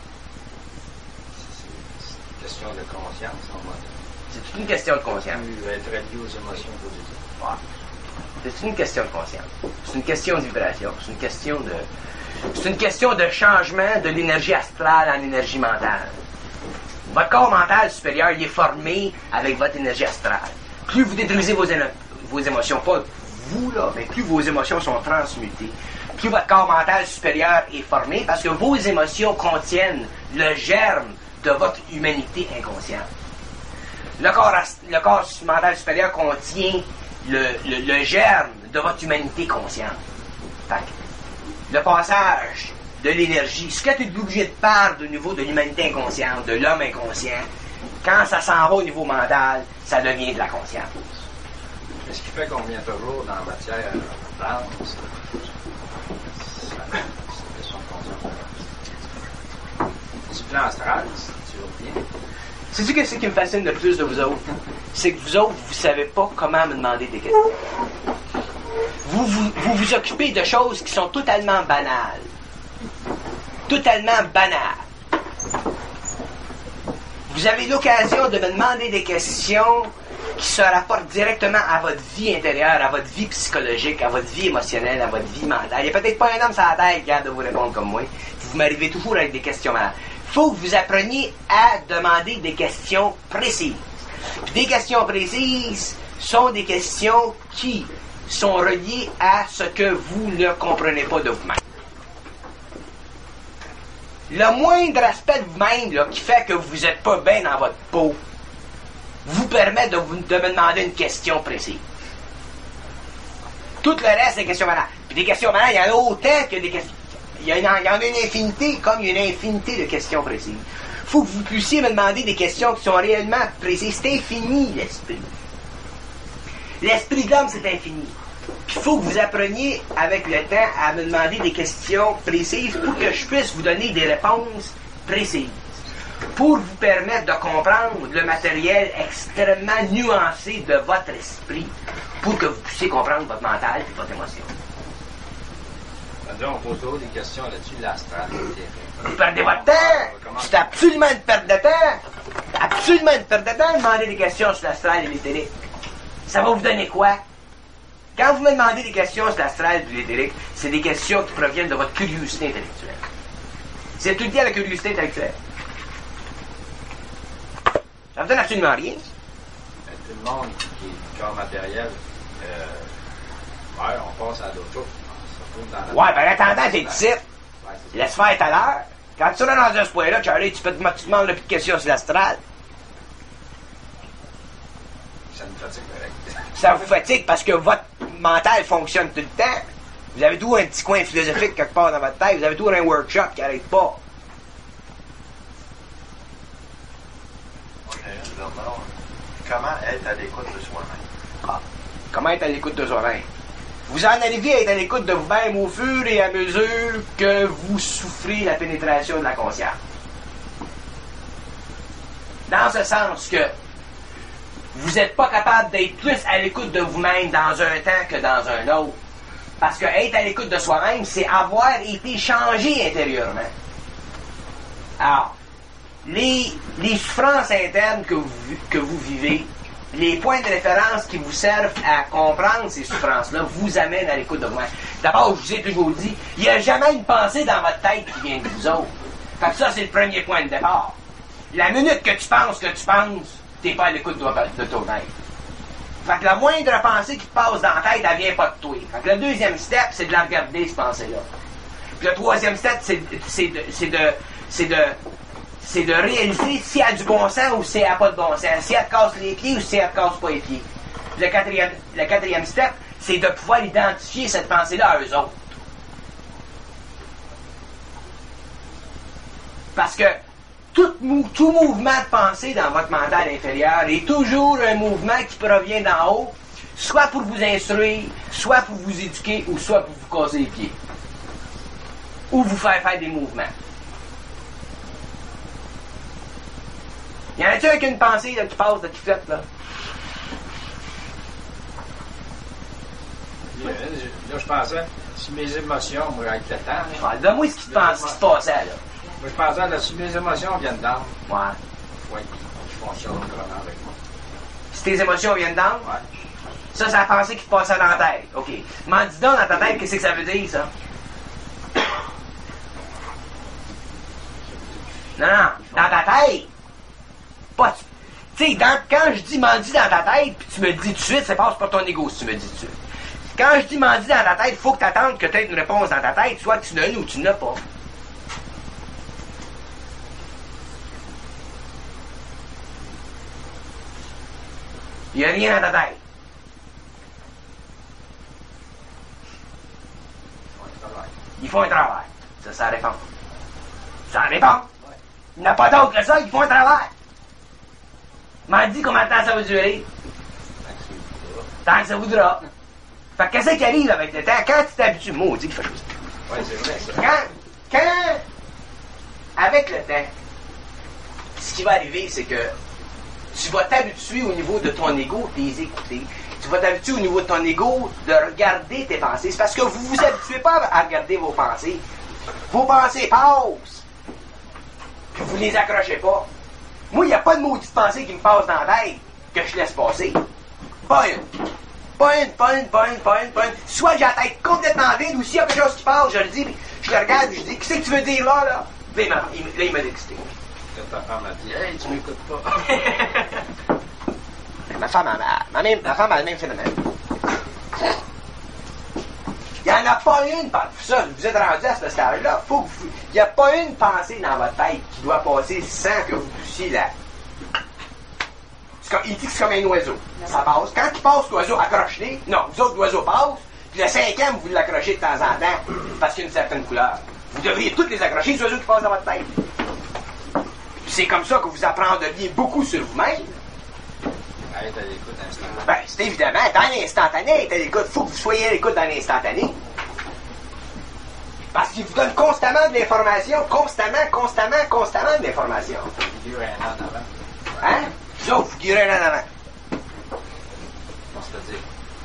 C'est une question de conscience, en mode. C'est une question de conscience. Être relié aux émotions positives. Ouais. C'est une question de conscience. C'est une question de vibration. C'est une question de changement de l'énergie astrale en énergie mentale. Votre corps mental supérieur, il est formé avec votre énergie astrale. Plus vous détruisez vos émotions, pas vous là, mais plus vos émotions sont transmutées, plus votre corps mental supérieur est formé, parce que vos émotions contiennent le germe de votre humanité inconsciente. Le corps mental supérieur contient le germe de votre humanité consciente. Fait que, le passage de l'énergie, ce que tu es obligé de perdre au niveau de l'humanité inconsciente, de l'homme inconscient, quand ça s'en va au niveau mental, ça devient de la conscience. Ce qui fait qu'on vient toujours dans la matière dense. C'est une question de conscience. Du plan astral, si tu reviens. C'est-tu que ce qui me fascine le plus de vous autres? C'est que vous autres, vous savez pas comment me demander des questions. Vous vous occupez de choses qui sont totalement banales. Totalement banales. Vous avez l'occasion de me demander des questions qui se rapportent directement à votre vie intérieure, à votre vie psychologique, à votre vie émotionnelle, à votre vie mentale. Il n'y a peut-être pas un homme sur la terre qui a de vous répondre comme moi. Vous m'arrivez toujours avec des questions malades. Il faut que vous appreniez à demander des questions précises. Puis des questions précises sont des questions qui sont reliées à ce que vous ne comprenez pas de vous-même. Le moindre aspect de vous-même là, qui fait que vous n'êtes pas bien dans votre peau, vous permet de me demander une question précise. Tout le reste, c'est des questions banales. Puis des questions banales, il y en a autant que des questions. Il y en a une infinité, comme il y a une infinité de questions précises. Il faut que vous puissiez me demander des questions qui sont réellement précises. C'est infini, l'esprit. L'esprit de l'homme, c'est infini. Puis il faut que vous appreniez, avec le temps, à me demander des questions précises pour que je puisse vous donner des réponses précises. Pour vous permettre de comprendre le matériel extrêmement nuancé de votre esprit, pour que vous puissiez comprendre votre mental et votre émotion. On pose toujours des questions là-dessus, l'astral. Vous perdez votre temps! C'est absolument une perte de temps! Absolument une perte de temps de demander des questions sur l'astral et l'éthérique. Ça va vous donner quoi? Quand vous me demandez des questions sur l'astral et l'éthérique, c'est des questions qui proviennent de votre curiosité intellectuelle. C'est tout lié à la curiosité intellectuelle. Ça vous donne absolument rien. Tout le monde qui est corps matériel, ouais, on passe à d'autres choses. Ouais, ben attendant, t'es ici. Laisse faire tout à l'heure. Quand tu seras dans ce point-là, Charlie, tu demandes plus de questions sur l'astral. Ça nous fatigue, correct. Ça vous fatigue parce que votre mental fonctionne tout le temps. Vous avez toujours un petit coin philosophique quelque part dans votre tête. Vous avez toujours un workshop qui n'arrête pas. Comment être à l'écoute de soi-même? Ah. Comment être à l'écoute de soi-même? Vous en arrivez à être à l'écoute de vous-même au fur et à mesure que vous souffrez la pénétration de la conscience. Dans ce sens que vous n'êtes pas capable d'être plus à l'écoute de vous-même dans un temps que dans un autre. Parce que être à l'écoute de soi-même, c'est avoir été changé intérieurement. Alors, les souffrances internes que vous vivez, les points de référence qui vous servent à comprendre ces souffrances-là, vous amènent à l'écoute de vous-même. D'abord, je vous ai toujours dit, il n'y a jamais une pensée dans votre tête qui vient de vous autres. Fait que ça, c'est le premier point de départ. La minute que tu penses, t'es pas à l'écoute de toi-même. Fait que la moindre pensée qui te passe dans la tête, elle vient pas de toi. Fait que le deuxième step, c'est de la regarder, cette pensée-là. Puis le troisième step, c'est de réaliser si elle a du bon sens ou si elle n'a pas de bon sens. Si elle te casse les pieds ou si elle te casse pas les pieds. Le quatrième step, c'est de pouvoir identifier cette pensée-là à eux autres. Parce que tout mouvement de pensée dans votre mental inférieur est toujours un mouvement qui provient d'en haut, soit pour vous instruire, soit pour vous éduquer, ou soit pour vous casser les pieds. Ou vous faire des mouvements. Y en a-tu avec une pensée là, qui passe, là, qui flotte, là? Là, je pensais, si mes émotions, moi, avec le temps... Ouais, donne-moi ce qui te passait, là. Moi, je pensais, là, si mes émotions viennent d'en, Ouais. ouais, qui fonctionnent vraiment avec moi. Si tes émotions viennent d'en, Ouais. ça, c'est la pensée qui te passait dans la tête. OK. M'en dis donc dans ta tête, qu'est-ce que ça veut dire, ça? Non, dans ta tête. Pas... Tu sais, quand je dis m'en dis dans ta tête, puis tu me le dis tout de suite, ça passe par ton ego si tu me le dis tout de suite. Quand je dis m'en dis dans ta tête, il faut que tu attendes que tu aies une réponse dans ta tête, soit que tu n'as une ou tu n'as pas. Il n'y a rien dans ta tête. Ils font un travail. Ça, ça répond. Ça répond. Il n'y a pas d'autre que ça, ils font un travail. M'en dis combien de temps ça va durer. Tant que ça voudra. Fait que qu'est-ce qui arrive avec le temps? Quand tu t'habitues, maudit qu'il fait chose. Oui, c'est vrai, ça. Quand, avec le temps, ce qui va arriver, c'est que tu vas t'habituer au niveau de ton ego de les écouter. Tu vas t'habituer au niveau de ton ego de regarder tes pensées. C'est parce que vous vous habituez pas à regarder vos pensées. Vos pensées passent. Puis vous les accrochez pas. Moi, il n'y a pas de maudite pensée qui me passe dans la tête que je laisse passer. Pas une. Pas une. Soit j'ai la tête complètement vide, ou s'il y a quelque chose qui passe, je le dis, puis je le regarde, puis je dis, qu'est-ce que tu veux dire là? Là, il m'a excité. Quand ta femme a dit, hey, tu m'écoutes pas. Ma femme a le même phénomène. Il n'y en a pas une, ça, vous êtes rendu à ce stade-là, il n'y a pas une pensée dans votre tête qui doit passer sans que vous puissiez la... C'est il dit que c'est comme un oiseau. Ça passe. Quand il passe, l'oiseau, accroche-les. Non, vous autres, l'oiseau passe. Puis le 5e, vous l'accrochez de temps en temps parce qu'il y a une certaine couleur. Vous devriez toutes les accrocher, les oiseaux qui passent dans votre tête. C'est comme ça que vous apprendriez beaucoup sur vous-même. Être à l'écoute instantanée. Ben, c'est évidemment, dans l'instantané, être à l'écoute. Il faut que vous soyez à l'écoute dans l'instantané. Parce qu'il vous donne constamment de l'information, constamment de l'information. Figure un an avant. Hein? Vous autres, vous figurez un an avant. On se le dit.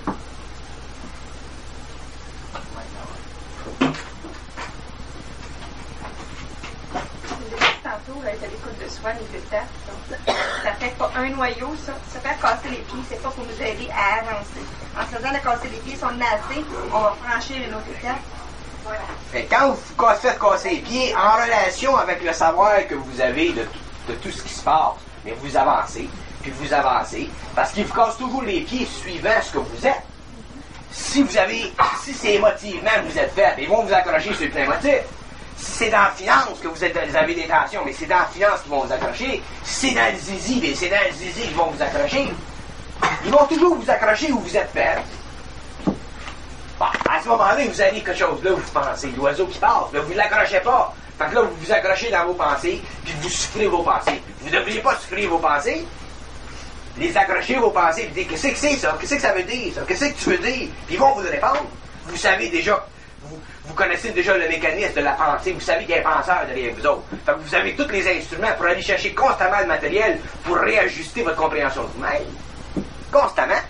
Tantôt, être à l'écoute de soi, les deux temps. Ça fait pas un noyau, ça. Se faire casser les pieds, c'est pas pour nous aider à avancer. En se faisant de casser les pieds, si on en a assez, on va franchir une autre étape. Voilà. Et quand vous faites casser les pieds, en relation avec le savoir que vous avez de tout ce qui se passe, mais vous avancez, puis vous avancez, parce qu'ils vous cassent toujours les pieds suivant ce que vous êtes. Si c'est émotivement que vous êtes fait, ils vont vous accrocher sur le plein motif. Si c'est dans la finance que vous avez des tensions, mais c'est dans la finance qu'ils vont vous accrocher. Si c'est dans le zizi, mais c'est dans le zizi qu'ils vont vous accrocher. Ils vont toujours vous accrocher où vous êtes fait. Bon, à ce moment-là, vous avez quelque chose là où vous pensez, l'oiseau qui passe, là, vous ne l'accrochez pas. Fait que là, vous vous accrochez dans vos pensées, puis vous souffrez vos pensées. Vous ne devriez pas souffrir vos pensées. Les accrocher vos pensées, puis dire, qu'est-ce que c'est ça? Qu'est-ce que ça veut dire ça? Qu'est-ce que tu veux dire? Puis ils vont vous répondre. Vous savez déjà, vous connaissez déjà le mécanisme de la pensée, vous savez qu'il y a un penseur derrière vous autres. Fait que vous avez tous les instruments pour aller chercher constamment le matériel pour réajuster votre compréhension de vous-même. Constamment.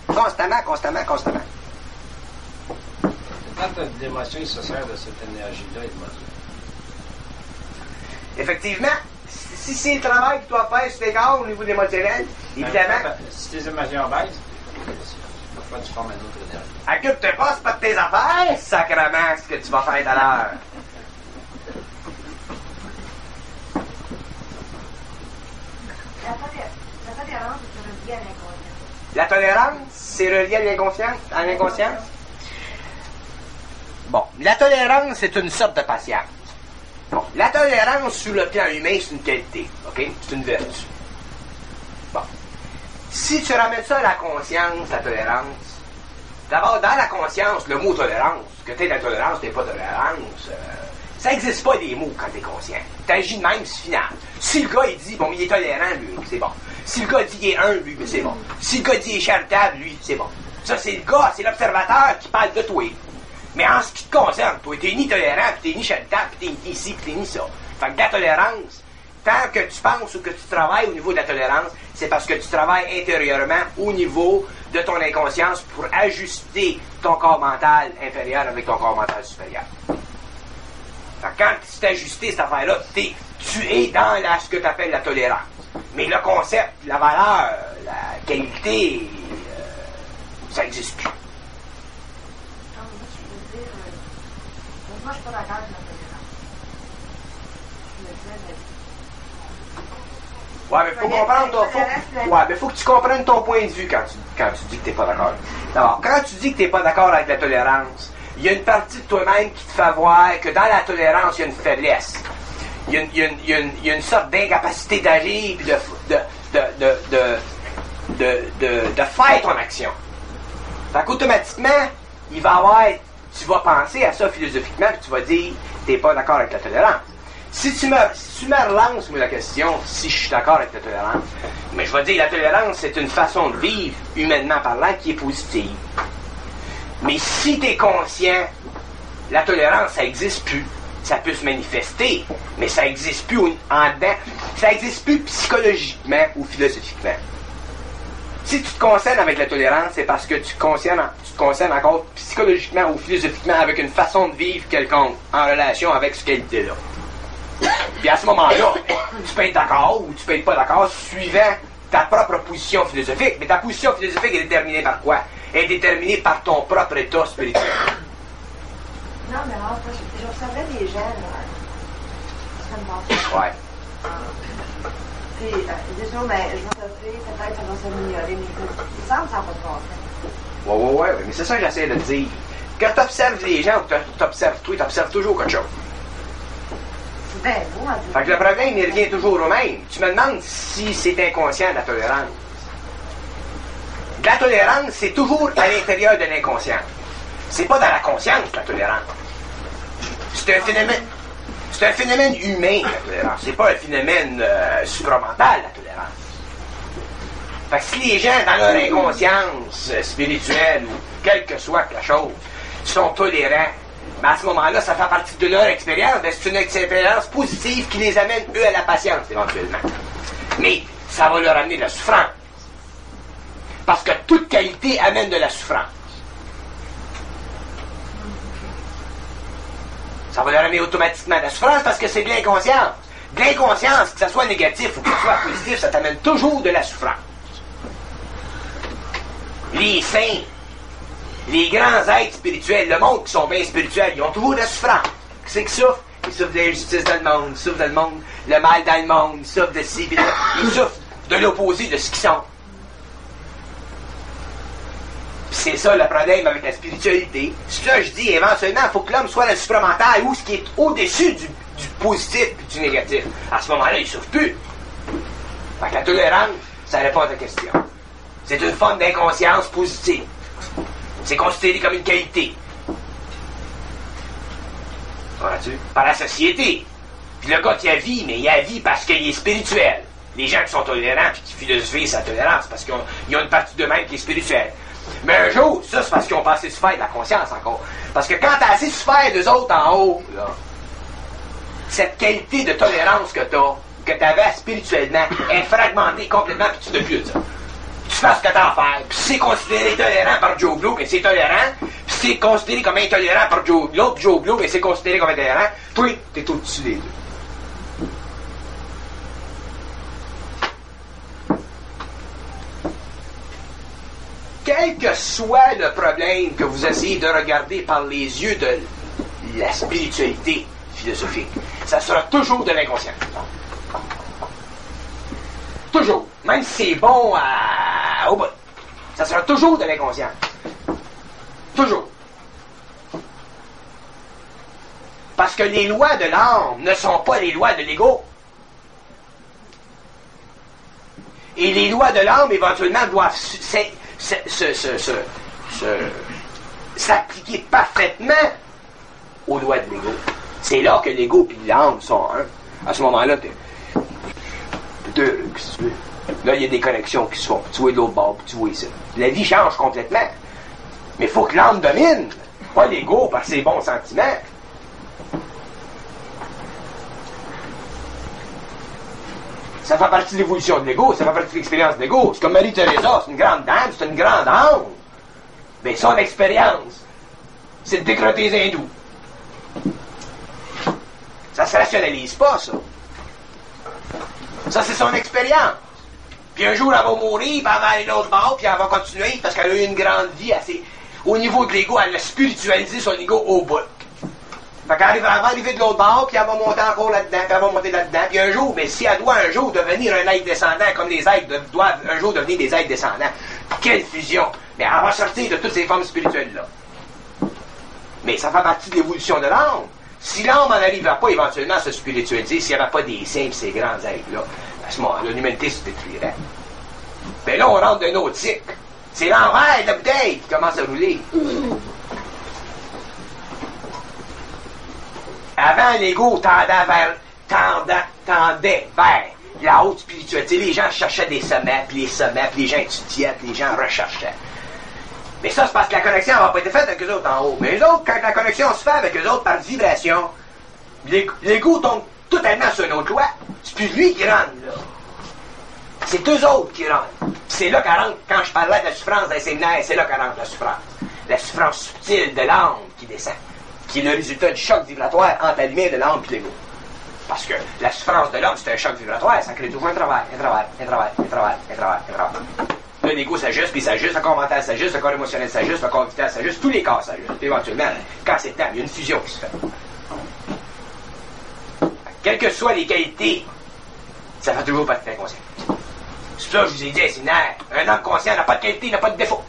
Quand l'émotion, il se sert de cette énergie-là et de moduler. Effectivement, si c'est le travail que tu dois faire sur tes corps au niveau des émotionnel, évidemment. Si tes émotions baissent, parfois tu formes une autre énergie. Occupe-toi pas, c'est pas de tes affaires, sacrément, ce que tu vas faire tout à l'heure. La tolérance, c'est relié à l'inconscience? Bon, la tolérance, c'est une sorte de patience. Bon, la tolérance, sur le plan humain, c'est une qualité, OK? C'est une vertu. Bon. Si tu ramènes ça à la conscience, la tolérance, d'abord, dans la conscience, le mot tolérance, que t'es la tolérance, t'es pas tolérance, ça n'existe pas des mots quand t'es conscient. T'agis de même, c'est final. Si le gars, il dit, bon, il est tolérant, lui, c'est bon. Si le gars dit qu'il est humble, lui, c'est bon. Si le gars dit qu'il est charitable, lui, c'est bon. Ça, c'est le gars, c'est l'observateur qui parle de toi. Mais en ce qui te concerne, toi, t'es ni tolérant, pis t'es ni charitable, pis t'es ni ci, pis t'es ni ça. Fait que la tolérance, tant que tu penses ou que tu travailles au niveau de la tolérance, c'est parce que tu travailles intérieurement au niveau de ton inconscience pour ajuster ton corps mental inférieur avec ton corps mental supérieur. Fait que quand tu t'es ajusté cette affaire-là, tu es dans ce que tu appelles la tolérance. Mais le concept, la valeur, la qualité, ça n'existe plus. Moi, je suis pas d'accord avec la tolérance. Ouais, mais faut comprendre faut que tu comprennes ton point de vue quand tu dis que t'es pas d'accord. D'abord, quand tu dis que t'es pas d'accord avec la tolérance, il y a une partie de toi-même qui te fait voir que dans la tolérance, il y a une faiblesse. Il y a une sorte d'incapacité d'agir et de faire ton action. Fait qu'automatiquement, il va y avoir, tu vas penser à ça philosophiquement et tu vas dire, t'es pas d'accord avec la tolérance. Si tu me relances, moi, la question, si je suis d'accord avec la tolérance, mais je vais dire, la tolérance, c'est une façon de vivre, humainement parlant, qui est positive. Mais si tu es conscient, la tolérance, ça n'existe plus. Ça peut se manifester, mais ça n'existe plus en dedans. Ça n'existe plus psychologiquement ou philosophiquement. Si tu te concernes avec la tolérance, c'est parce que tu te concernes encore psychologiquement ou philosophiquement avec une façon de vivre quelconque en relation avec ce qualité-là. Puis à ce moment-là, tu peux être d'accord ou tu peux être pas d'accord suivant ta propre position philosophique. Mais ta position philosophique est déterminée par quoi? Elle est déterminée par ton propre état spirituel. Non, mais alors, j'observais des gens, là. Ça me passe. Ouais. Puis, ils disent, non, mais je vais t'offrir, peut-être ça va s'améliorer, mais il semble que ça n'a pas de bon sens. Ouais, mais c'est ça que j'essaie de te dire. Quand tu observes les gens ou que tu observes toi, tu observes toujours quelque chose. C'est bien beau, en Fait que le problème, il revient toujours au même. Tu me demandes si c'est inconscient, la tolérance. La tolérance, c'est toujours à l'intérieur de l'inconscient. C'est pas dans la conscience, la tolérance. C'est un phénomène humain, la tolérance. C'est pas un phénomène supramental, la tolérance. Fait que si les gens, dans leur inconscience spirituelle, ou quelle que soit la chose, sont tolérants, ben à ce moment-là, ça fait partie de leur expérience. Ben c'est une expérience positive qui les amène, eux, à la patience, éventuellement. Mais ça va leur amener de la souffrance. Parce que toute qualité amène de la souffrance. Ça va leur amener automatiquement de la souffrance parce que c'est de l'inconscience. De l'inconscience, que ce soit négatif ou que ce soit positif, ça t'amène toujours de la souffrance. Les saints, les grands êtres spirituels, le monde qui sont bien spirituels, ils ont toujours de la souffrance. C'est qu'ils souffrent. Ils souffrent de l'injustice dans le monde, ils souffrent dans le monde, le mal dans le monde, ils souffrent de ci, ils souffrent de l'opposé de ce qu'ils sont. C'est ça le problème avec la spiritualité. C'est ça je dis, éventuellement, il faut que l'homme soit le supramental ou ce qui est au-dessus du positif et du négatif. À ce moment-là, il ne souffre plus. Fait que la tolérance, ça répond à ta question. C'est une forme d'inconscience positive. C'est considéré comme une qualité. Vois-tu? Par la société. Puis le gars qui a vie, mais il a vie parce qu'il est spirituel. Les gens qui sont tolérants et qui philosophient sa tolérance parce qu'ils ont une partie d'eux-mêmes qui est spirituelle. Mais un jour, ça c'est parce qu'ils ont pas assez souffert de la conscience encore. Parce que quand t'as assez souffert d'eux autres en haut, là, cette qualité de tolérance que t'avais spirituellement, est fragmentée complètement puis tu ne plus de ça. Tu fais ce que t'as à faire. Puis c'est considéré tolérant par Joe Blow, mais c'est tolérant. Puis c'est considéré comme intolérant par l'autre Joe Blow, mais c'est considéré comme intolérant. Toi, t'es au-dessus des deux. Quel que soit le problème que vous essayez de regarder par les yeux de la spiritualité philosophique, ça sera toujours de l'inconscient. Toujours. Même si c'est bon au bout. Ça sera toujours de l'inconscient. Toujours. Parce que les lois de l'âme ne sont pas les lois de l'ego. Et les lois de l'âme, éventuellement, doivent s'appliquer parfaitement aux lois de l'ego. C'est là que l'ego et l'âme sont un. À ce moment-là, t'es deux, qu'est-ce que tu veux? Là, il y a des connexions qui se font. Tu vois de l'autre bord, puis tu vois ici. La vie change complètement. Mais il faut que l'âme domine, pas l'ego par ses bons sentiments. Ça fait partie de l'évolution de l'ego, ça fait partie de l'expérience de l'ego. C'est comme Marie-Thérèse, c'est une grande dame, c'est une grande âme. Mais son expérience, c'est de décroter les hindous. Ça se rationalise pas, ça. Ça, c'est son expérience. Puis un jour, elle va mourir, puis elle va aller l'autre bord, puis elle va continuer, parce qu'elle a eu une grande vie assez... Au niveau de l'ego, elle a spiritualisé son ego au bout. Fait qu'elle va arriver de l'autre bord, puis elle va monter encore là-dedans, puis elle va monter là-dedans, puis un jour, mais si elle doit un jour devenir un être descendant, comme les êtres doivent un jour devenir des êtres descendants, quelle fusion! Mais elle va sortir de toutes ces formes spirituelles-là. Mais ça fait partie de l'évolution de l'âme. Si l'âme n'en arriverait pas éventuellement à se spiritualiser, s'il n'y avait pas des saints et ces grands êtres-là, à ce moment-là, l'humanité se détruirait. Mais là, on rentre d'un autre cycle. C'est l'envers de la bouteille qui commence à rouler. Avant, l'ego tendait vers la haute spiritualité. Les gens cherchaient des sommets, puis les gens étudiaient, puis les gens recherchaient. Mais ça, c'est parce que la connexion n'a pas été faite avec eux autres en haut. Mais eux autres, quand la connexion se fait avec eux autres par vibration, l'ego tombe totalement sur une autre loi. C'est plus lui qui rentre, là. C'est eux autres qui rentrent. C'est là qu'elle rentre, quand je parlais de la souffrance dans les séminaires, c'est là qu'elle rentre la souffrance. La souffrance subtile de l'âme qui descend, qui est le résultat du choc vibratoire entre la lumière de l'âme et l'ego. Parce que la souffrance de l'homme, c'est un choc vibratoire, ça crée toujours un travail. Là, l'ego s'ajuste, puis s'ajuste, le corps mental s'ajuste, le corps émotionnel s'ajuste, le corps vital s'ajuste, tous les corps s'ajustent. Puis éventuellement, quand c'est temps, il y a une fusion qui se fait. Quelles que soient les qualités, ça fait toujours partie de l'inconscient. C'est ça que je vous ai dit, c'est séminaire. Un homme conscient n'a pas de qualité, n'a pas de défaut.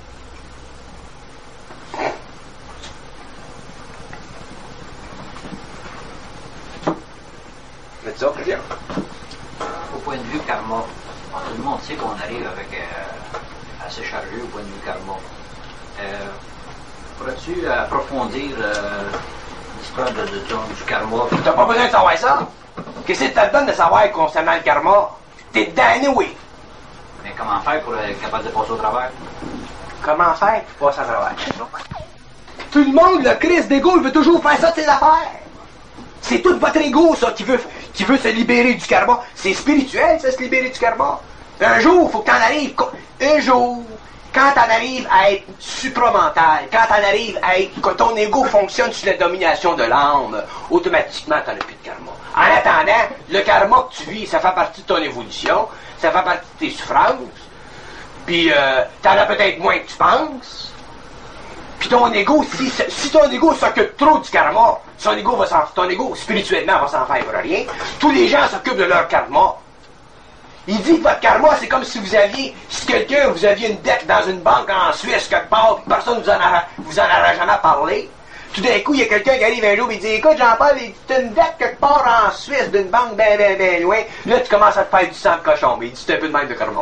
Faites ça, très bien. Au point de vue karma, tout le monde sait qu'on arrive avec à assez chargé au point de vue karma. Pourrais-tu approfondir l'histoire du karma? T'as pas besoin de savoir ça. Qu'est-ce que ça te donne de savoir concernant le karma? T'es damné, oui. Mais comment faire pour être capable de passer au travers? Comment faire pour passer à travers? Tout le monde, le Christ d'ego, il veut toujours faire ça de ses affaires. C'est tout votre ego, ça, qui veut se libérer du karma. C'est spirituel, ça, se libérer du karma. Un jour, il faut que t'en arrives. Un jour, quand t'en arrives à être supramental, quand t'en arrives à être, que ton ego fonctionne sous la domination de l'âme, automatiquement, t'en as plus de karma. En attendant, le karma que tu vis, ça fait partie de ton évolution, ça fait partie de tes souffrances, puis t'en as peut-être moins que tu penses. Puis ton ego, si ton ego s'occupe trop du karma, ton ego spirituellement va s'en faire pour rien. Tous les gens s'occupent de leur karma. Il dit que votre karma, c'est comme si vous aviez une dette dans une banque en Suisse quelque part, puis personne vous en aurait jamais parlé. Tout d'un coup, il y a quelqu'un qui arrive un jour et dit, écoute, Jean-Paul, t'as une dette quelque part en Suisse d'une banque ben loin. Là, tu commences à te faire du sang de cochon. Mais il dit, c'est un peu de même de karma.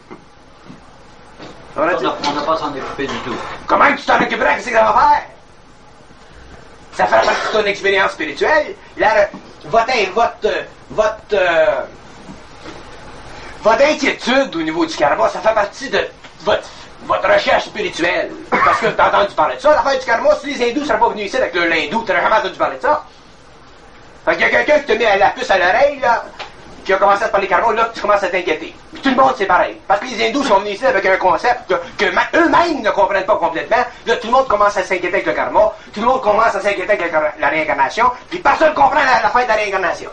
On n'a pas s'en occuper du tout. Comment tu t'en occuperais? Qu'est-ce que ça va faire? Ça fait partie de ton expérience spirituelle. Là, votre inquiétude au niveau du karma, ça fait partie de votre recherche spirituelle. Parce que t'as entendu parler de ça, l'affaire du karma, si les hindous ne seraient pas venus ici avec le hindou, t'aurais jamais entendu parler de ça. Fait qu'il y a quelqu'un qui te met la puce à l'oreille, là, qui a commencé à te parler karma, là, tu commences à t'inquiéter. Puis tout le monde, c'est pareil. Parce que les hindous sont venus ici avec un concept que eux-mêmes ne comprennent pas complètement. Là, tout le monde commence à s'inquiéter avec le karma. Tout le monde commence à s'inquiéter avec la réincarnation. Puis personne ne comprend l'affaire de la réincarnation.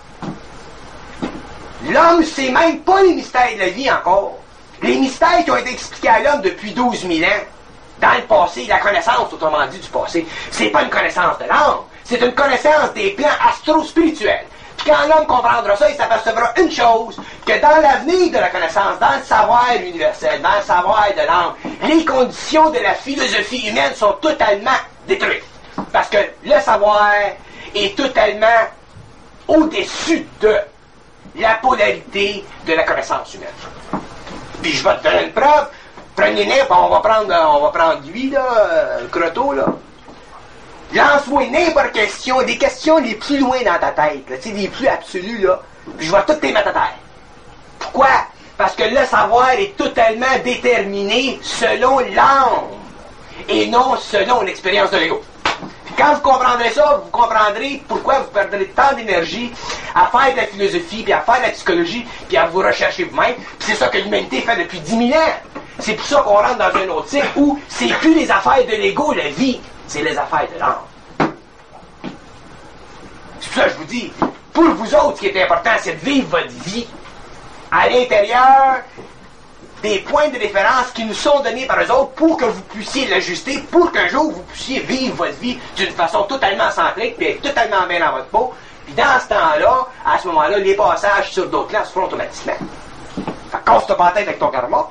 L'homme sait même pas les mystères de la vie encore. Les mystères qui ont été expliqués à l'homme depuis 12 000 ans, dans le passé, la connaissance, autrement dit, du passé, c'est pas une connaissance de l'âme, c'est une connaissance des plans astro-spirituels. Puis quand l'homme comprendra ça, il s'apercevra une chose, que dans l'avenir de la connaissance, dans le savoir universel, dans le savoir de l'âme, les conditions de la philosophie humaine sont totalement détruites. Parce que le savoir est totalement au-dessus de la polarité de la connaissance humaine. Puis je vais te donner une preuve. Prenez on va prendre lui, là, le croteau, là. Lance-moi n'importe question, des questions les plus loin dans ta tête, là, tu sais, les plus absolues, là. Puis je vais toutes les mettre à terre. Pourquoi? Parce que le savoir est totalement déterminé selon l'âme et non selon l'expérience de l'ego. Puis quand vous comprendrez ça, vous comprendrez pourquoi vous perdrez tant d'énergie à faire de la philosophie, puis à faire de la psychologie, puis à vous rechercher vous-même. Puis c'est ça que l'humanité fait depuis 10 000 ans. C'est pour ça qu'on rentre dans un autre cycle où c'est plus les affaires de l'ego, la vie, c'est les affaires de l'âme. C'est pour ça que je vous dis, pour vous autres, ce qui est important, c'est de vivre votre vie à l'intérieur des points de référence qui nous sont donnés par eux autres pour que vous puissiez l'ajuster, pour qu'un jour vous puissiez vivre votre vie d'une façon totalement centrique, puis être totalement bien dans votre peau. Puis dans ce temps-là, à ce moment-là, les passages sur d'autres plans se feront automatiquement. Fait que casse-toi pas la tête avec ton karma.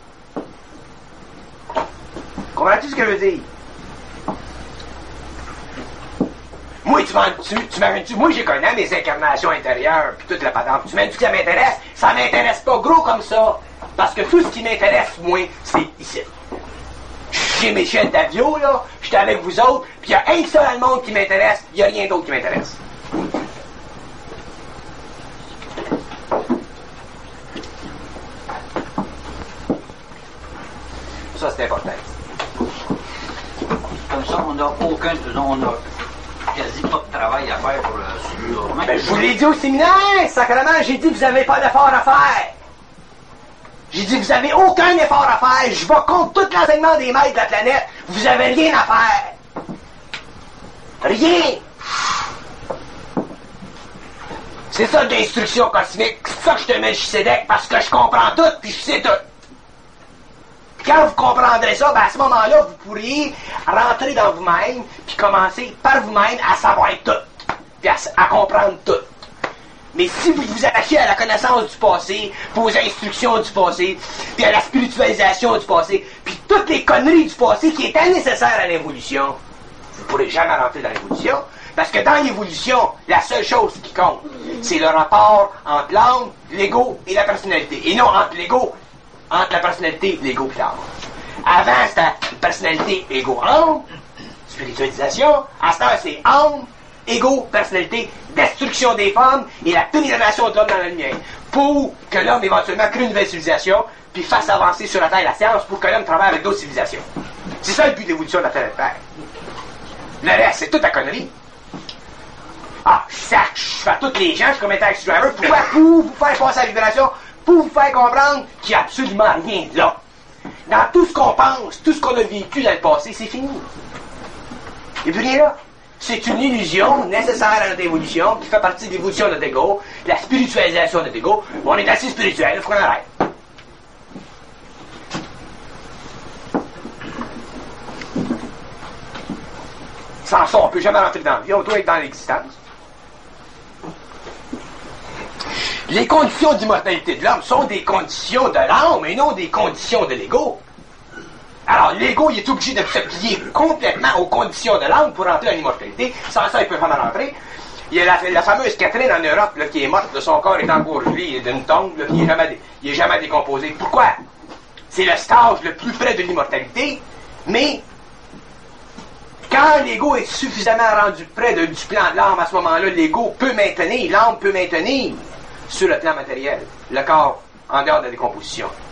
Comprends-tu ce que je veux dire? Moi, moi, j'ai connu mes incarnations intérieures, puis toute la patente. Tu m'as dit que ça m'intéresse? Ça m'intéresse pas gros comme ça. Parce que tout ce qui m'intéresse, moi, c'est ici. Je suis chez Michel Davio, là, j'étais avec vous autres, puis il y a un seul monde qui m'intéresse, il n'y a rien d'autre qui m'intéresse. Ça, c'est important. Comme ça, on n'a quasi pas de travail à faire pour suivre. Ben, je vous l'ai dit au séminaire, sacrément, j'ai dit que vous n'avez pas d'effort à faire. J'ai dit, vous n'avez aucun effort à faire. Je vais contre tout l'enseignement des maîtres de la planète. Vous n'avez rien à faire. Rien. C'est ça de l'instruction cosmique. C'est ça que je te mets le Chisédek, parce que je comprends tout, puis je sais tout. Quand vous comprendrez ça, ben à ce moment-là, vous pourriez rentrer dans vous-même, puis commencer par vous-même à savoir tout, puis à comprendre tout. Mais si vous vous attachez à la connaissance du passé, vos instructions du passé, puis à la spiritualisation du passé, puis toutes les conneries du passé qui étaient nécessaires à l'évolution, vous ne pourrez jamais rentrer dans l'évolution, parce que dans l'évolution, la seule chose qui compte, c'est le rapport entre l'âme, l'ego et la personnalité, et non entre l'ego, entre la personnalité, l'ego et l'âme. Avant, c'était personnalité, ego, âme, spiritualisation. À ce temps, c'est âme, ego, personnalité, destruction des formes et la pénétration de l'homme dans la lumière. Pour que l'homme éventuellement crée une nouvelle civilisation, puis fasse avancer sur la Terre la science pour que l'homme travaille avec d'autres civilisations. C'est ça le but de l'évolution de la planète Terre. Le reste, c'est toute la connerie. Ah, je fais tous les gens, je commets taxi driver. Pourquoi? Pour vous faire passer à la vibration, pour vous faire comprendre qu'il n'y a absolument rien là. Dans tout ce qu'on pense, tout ce qu'on a vécu dans le passé, c'est fini. Il n'y a plus rien là. C'est une illusion nécessaire à notre évolution, qui fait partie de l'évolution de notre ego, la spiritualisation de notre ego. On est assez spirituel, il faut qu'on arrête. Sans ça, on ne peut jamais rentrer dans la vie, on doit être dans l'existence. Les conditions d'immortalité de l'homme sont des conditions de l'âme et non des conditions de l'ego. Alors, l'ego, il est obligé de se plier complètement aux conditions de l'âme pour rentrer en immortalité. Sans ça, il peut pas mal rentrer. Il y a la fameuse Catherine en Europe là, qui est morte, là, son corps est encore gelé d'une tombe, là, puis il est jamais décomposé. Pourquoi? C'est le stage le plus près de l'immortalité, mais quand l'ego est suffisamment rendu près du plan de l'âme, à ce moment-là, l'ego peut maintenir, l'âme peut maintenir sur le plan matériel, le corps en dehors de la décomposition.